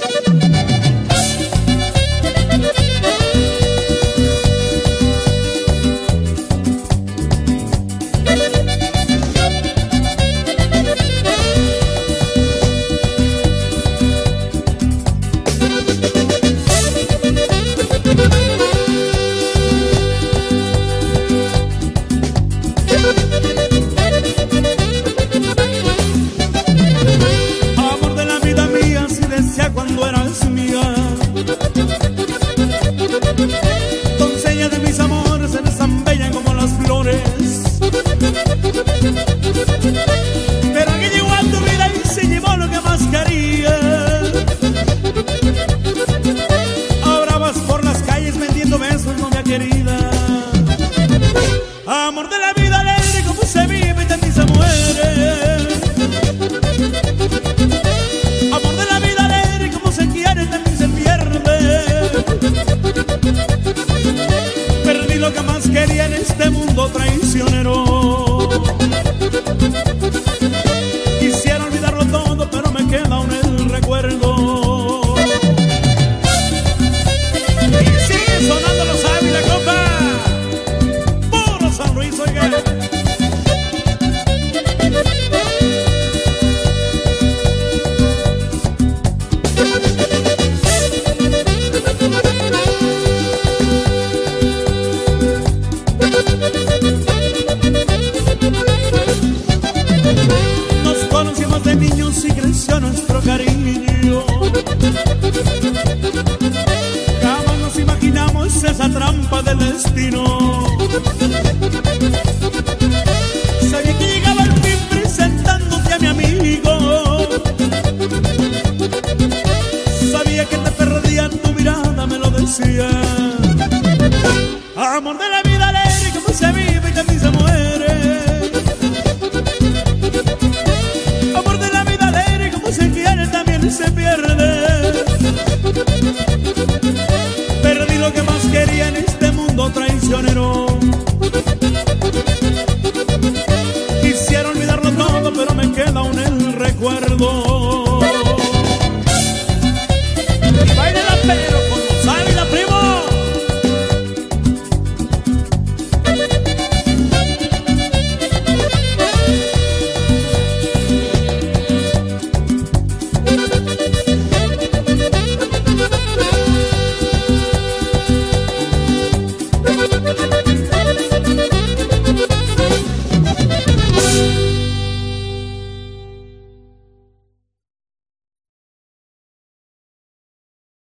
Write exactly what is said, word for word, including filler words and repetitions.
Amor de la vida alegre, como se vive y también se muere. Amor de la vida alegre, como se quiere y también se pierde. Perdí lo que más quería en este mundo traicionero. Quisiera olvidarlo todo, pero me queda aún el recuerdo. Y sigue sonando los Ávila, compa. Puro San Luis, oiga. Nos conocimos de niños y creció nuestro cariño. Jamás nos imaginamos esa trampa del destino. Sabía que llegaba el fin presentándote a mi amigo. Sabía que te perdía, tu mirada me lo decía. Amor de la vida.